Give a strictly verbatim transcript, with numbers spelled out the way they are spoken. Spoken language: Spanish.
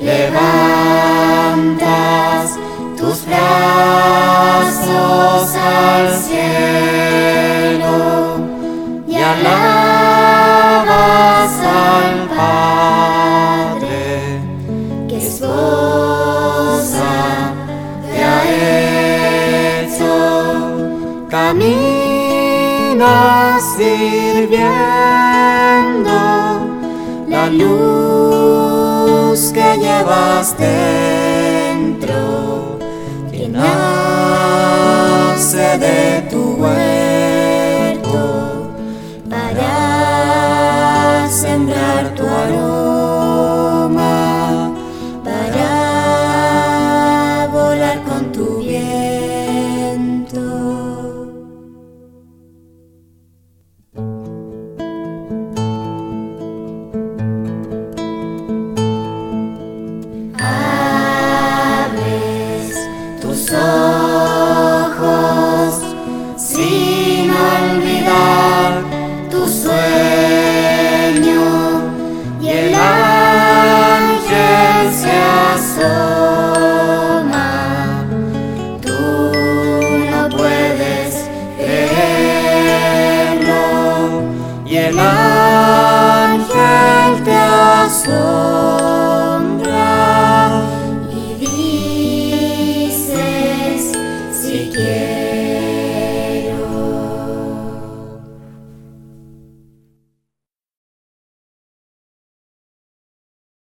levantas tus brazos al cielo y alabas al Padre que esposa te ha hecho. Caminas sirviendo la luz que llevas dentro, que nace de tu huerto para sembrar tu aroma, para volar con tu viento. Ojos sin olvidar tu sueño y el ángel se asoma. Tú no puedes creerlo y el ángel te asombra y dices si quieres.